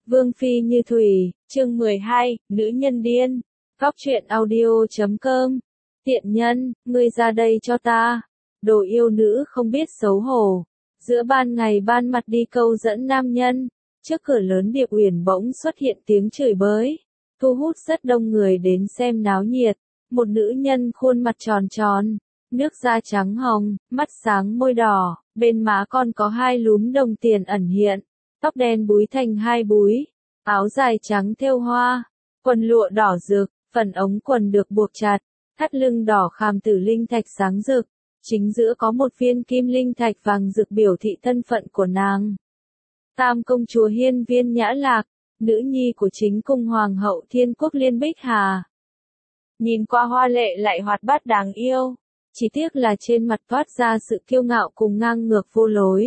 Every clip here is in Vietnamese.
Vương phi như thủy, chương 12, nữ nhân điên. Góc truyện audio.com. Tiện nhân, ngươi ra đây cho ta. Đồ yêu nữ không biết xấu hổ. Giữa ban ngày ban mặt đi câu dẫn nam nhân. Trước cửa lớn Điệp Uyển bỗng xuất hiện tiếng chửi bới, thu hút rất đông người đến xem náo nhiệt. Một nữ nhân khuôn mặt tròn tròn, nước da trắng hồng, mắt sáng môi đỏ, bên má còn có hai lúm đồng tiền ẩn hiện, tóc đen búi thành hai búi, áo dài trắng thêu hoa, quần lụa đỏ rực, phần ống quần được buộc chặt, thắt lưng đỏ khảm tử linh thạch sáng rực, chính giữa có một viên kim linh thạch vàng rực biểu thị thân phận của nàng. Tam công chúa Hiên Viên Nhã Lạc, nữ nhi của chính cung hoàng hậu Thiên Quốc Liên Bích Hà. Nhìn qua hoa lệ lại hoạt bát đáng yêu, chỉ tiếc là trên mặt toát ra sự kiêu ngạo cùng ngang ngược vô lối,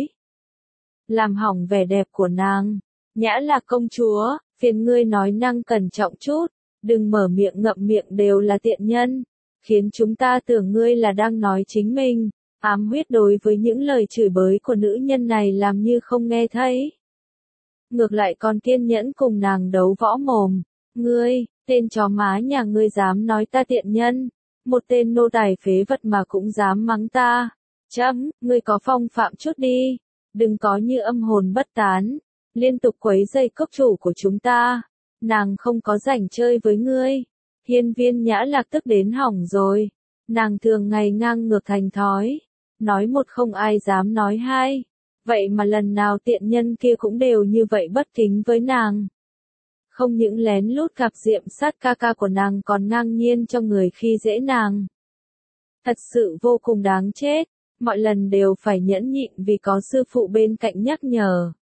làm hỏng vẻ đẹp của nàng. Nhã Lạc công chúa, phiền ngươi nói năng cẩn trọng chút, đừng mở miệng ngậm miệng đều là tiện nhân, khiến chúng ta tưởng ngươi là đang nói chính mình. Ám Huyết đối với những lời chửi bới của nữ nhân này làm như không nghe thấy, ngược lại còn kiên nhẫn cùng nàng đấu võ mồm. Ngươi, tên chó má nhà ngươi dám nói ta tiện nhân, một tên nô tài phế vật mà cũng dám mắng ta. Chấm, ngươi có phong phạm chút đi, đừng có như âm hồn bất tán, liên tục quấy rầy cốc chủ của chúng ta, nàng không có rảnh chơi với ngươi. Hiên Viên Nhã Lạc tức đến hỏng rồi, nàng thường ngày ngang ngược thành thói, nói một không ai dám nói hai, vậy mà lần nào tiện nhân kia cũng đều như vậy bất kính với nàng. Không những lén lút gặp Diệm Sát ca ca của nàng còn ngang nhiên cho người khi dễ nàng. Thật sự vô cùng đáng chết, mọi lần đều phải nhẫn nhịn vì có sư phụ bên cạnh nhắc nhở.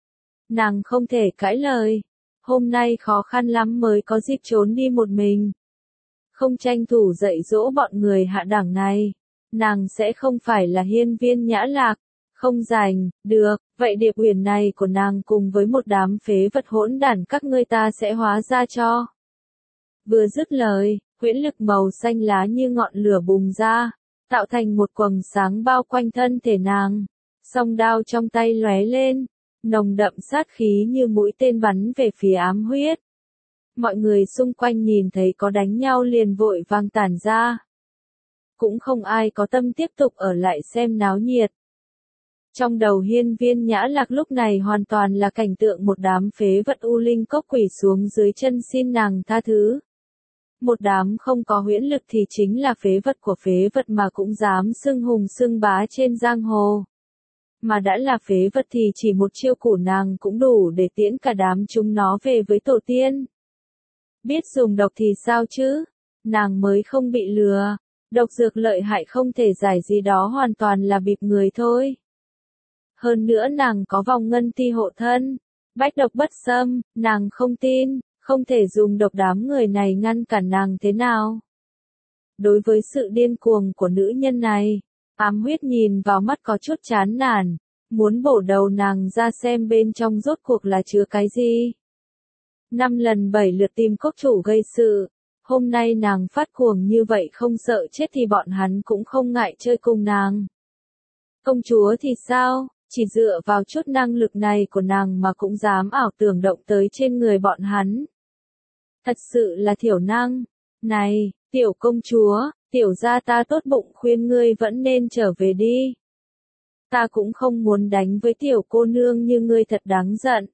Nàng không thể cãi lời, hôm nay khó khăn lắm mới có dịp trốn đi một mình. Không tranh thủ dạy dỗ bọn người hạ đẳng này, nàng sẽ không phải là Hiên Viên Nhã Lạc. Không rảnh, được, vậy Điệp Uyển này của nàng cùng với một đám phế vật hỗn đản các ngươi ta sẽ hóa ra cho. Vừa dứt lời, huyễn lực màu xanh lá như ngọn lửa bùng ra, tạo thành một quầng sáng bao quanh thân thể nàng. Song đao trong tay lóe lên, nồng đậm sát khí như mũi tên bắn về phía Ám Huyết. Mọi người xung quanh nhìn thấy có đánh nhau liền vội vàng tản ra. Cũng không ai có tâm tiếp tục ở lại xem náo nhiệt. Trong đầu Hiên Viên Nhã Lạc lúc này hoàn toàn là cảnh tượng một đám phế vật u linh cốc quỳ xuống dưới chân xin nàng tha thứ. Một đám không có huyễn lực thì chính là phế vật của phế vật mà cũng dám xưng hùng xưng bá trên giang hồ. Mà đã là phế vật thì chỉ một chiêu của nàng cũng đủ để tiễn cả đám chúng nó về với tổ tiên. Biết dùng độc thì sao chứ? Nàng mới không bị lừa. Độc dược lợi hại không thể giải gì đó hoàn toàn là bịp người thôi. Hơn nữa nàng có vòng ngân ti hộ thân, bách độc bất xâm, nàng không tin, không thể dùng độc đám người này ngăn cản nàng thế nào. Đối với sự điên cuồng của nữ nhân này, Ám Huyết nhìn vào mắt có chút chán nản, muốn bổ đầu nàng ra xem bên trong rốt cuộc là chứa cái gì. 5 lần 7 lượt tìm cốc chủ gây sự, hôm nay nàng phát cuồng như vậy không sợ chết thì bọn hắn cũng không ngại chơi cùng nàng. Công chúa thì sao? Chỉ dựa vào chút năng lực này của nàng mà cũng dám ảo tưởng động tới trên người bọn hắn. Thật sự là thiểu năng. Này, tiểu công chúa, tiểu gia ta tốt bụng khuyên ngươi vẫn nên trở về đi. Ta cũng không muốn đánh với tiểu cô nương như ngươi thật đáng giận.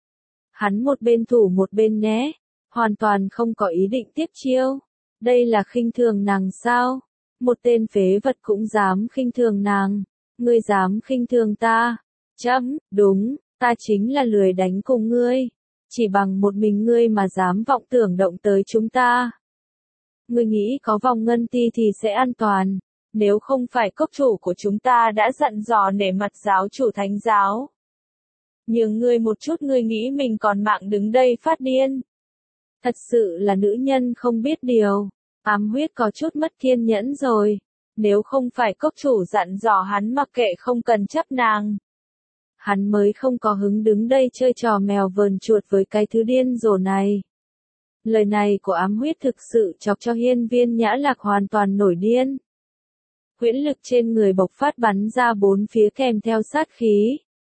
Hắn một bên thủ một bên né, hoàn toàn không có ý định tiếp chiêu. Đây là khinh thường nàng sao? Một tên phế vật cũng dám khinh thường nàng. Ngươi dám khinh thường ta? Chấm, đúng, ta chính là lười đánh cùng ngươi. Chỉ bằng một mình ngươi mà dám vọng tưởng động tới chúng ta. Ngươi nghĩ có vòng ngân ti thì sẽ an toàn. Nếu không phải cốc chủ của chúng ta đã dặn dò nể mặt giáo chủ thánh giáo. Nhường ngươi một chút ngươi nghĩ mình còn mạng đứng đây phát điên. Thật sự là nữ nhân không biết điều. Ám Huyết có chút mất kiên nhẫn rồi. Nếu không phải cốc chủ dặn dò hắn mặc kệ không cần chấp nàng. Hắn mới không có hứng đứng đây chơi trò mèo vờn chuột với cái thứ điên rồ này. Lời này của Ám Huyết thực sự chọc cho Hiên Viên Nhã Lạc hoàn toàn nổi điên. Huyễn lực trên người bộc phát bắn ra bốn phía kèm theo sát khí.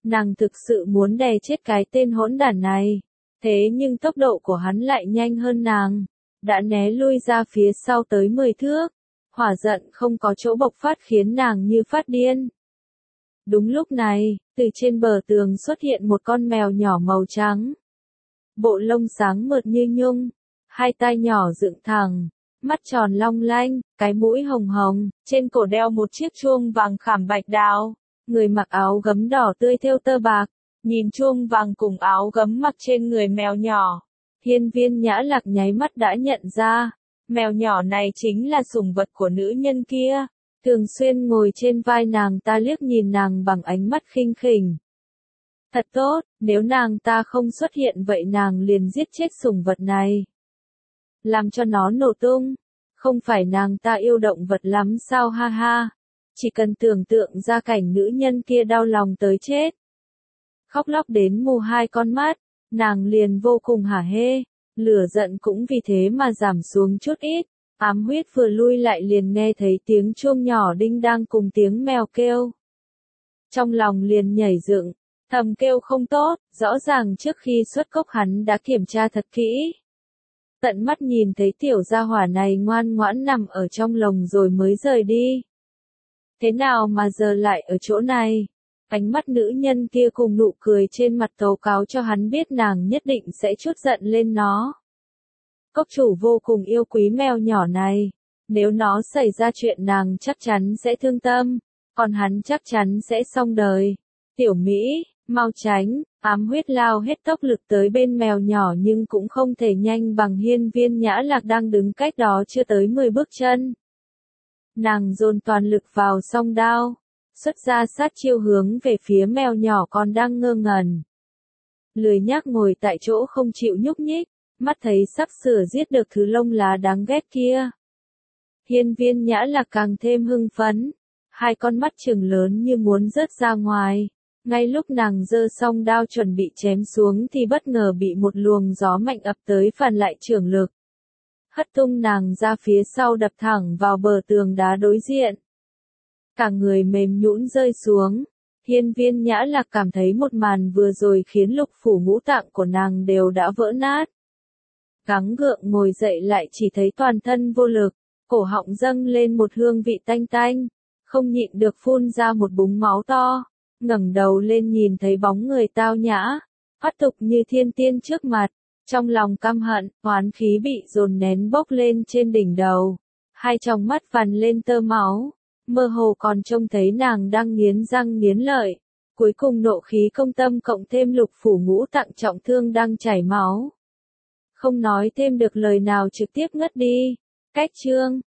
Nàng thực sự muốn đè chết cái tên hỗn đản này. Thế nhưng tốc độ của hắn lại nhanh hơn nàng. Đã né lui ra phía sau tới 10 thước. Hỏa giận không có chỗ bộc phát khiến nàng như phát điên. Đúng lúc này, từ trên bờ tường xuất hiện một con mèo nhỏ màu trắng. Bộ lông sáng mượt như nhung, hai tai nhỏ dựng thẳng, mắt tròn long lanh, cái mũi hồng hồng, trên cổ đeo một chiếc chuông vàng khảm bạch đào. Người mặc áo gấm đỏ tươi thêu tơ bạc, nhìn chuông vàng cùng áo gấm mặc trên người mèo nhỏ. Hiên Viên Nhã Lạc nháy mắt đã nhận ra, mèo nhỏ này chính là sủng vật của nữ nhân kia. Thường xuyên ngồi trên vai nàng ta liếc nhìn nàng bằng ánh mắt khinh khỉnh. Thật tốt, nếu nàng ta không xuất hiện vậy nàng liền giết chết sủng vật này. Làm cho nó nổ tung. Không phải nàng ta yêu động vật lắm sao ha ha. Chỉ cần tưởng tượng ra cảnh nữ nhân kia đau lòng tới chết. Khóc lóc đến mù hai con mắt, nàng liền vô cùng hả hê. Lửa giận cũng vì thế mà giảm xuống chút ít. Ám huyết vừa lui lại liền nghe thấy tiếng chuông nhỏ đinh đang cùng tiếng mèo kêu. Trong lòng liền nhảy dựng, thầm kêu không tốt, rõ ràng trước khi xuất cốc hắn đã kiểm tra thật kỹ. Tận mắt nhìn thấy tiểu gia hỏa này ngoan ngoãn nằm ở trong lồng rồi mới rời đi. Thế nào mà giờ lại ở chỗ này? Ánh mắt nữ nhân kia cùng nụ cười trên mặt tố cáo cho hắn biết nàng nhất định sẽ trút giận lên nó. Cốc chủ vô cùng yêu quý mèo nhỏ này. Nếu nó xảy ra chuyện nàng chắc chắn sẽ thương tâm, còn hắn chắc chắn sẽ xong đời. Tiểu Mỹ, mau tránh, ám huyết lao hết tốc lực tới bên mèo nhỏ nhưng cũng không thể nhanh bằng Hiên Viên Nhã Lạc đang đứng cách đó chưa tới 10 bước chân. Nàng dồn toàn lực vào song đao, xuất ra sát chiêu hướng về phía mèo nhỏ còn đang ngơ ngẩn. Lười nhác ngồi tại chỗ không chịu nhúc nhích, mắt thấy sắp sửa giết được thứ lông lá đáng ghét kia. Hiên Viên Nhã Lạc càng thêm hưng phấn, hai con mắt trừng lớn như muốn rớt ra ngoài. Ngay lúc nàng giơ song đao chuẩn bị chém xuống thì bất ngờ bị một luồng gió mạnh ập tới phản lại trưởng lực. Hất tung nàng ra phía sau đập thẳng vào bờ tường đá đối diện. Cả người mềm nhũn rơi xuống. Hiên Viên Nhã Lạc cảm thấy một màn vừa rồi khiến lục phủ ngũ tạng của nàng đều đã vỡ nát. Gắng gượng ngồi dậy lại chỉ thấy toàn thân vô lực, cổ họng dâng lên một hương vị tanh tanh, không nhịn được phun ra một búng máu to, ngẩng đầu lên nhìn thấy bóng người tao nhã, thoát tục như thiên tiên trước mặt, trong lòng căm hận, oán khí bị dồn nén bốc lên trên đỉnh đầu, hai tròng mắt vằn lên tơ máu, mơ hồ còn trông thấy nàng đang nghiến răng nghiến lợi, cuối cùng nộ khí công tâm cộng thêm lục phủ ngũ tạng trọng thương đang chảy máu. Không nói thêm được lời nào trực tiếp ngất đi. Cách chương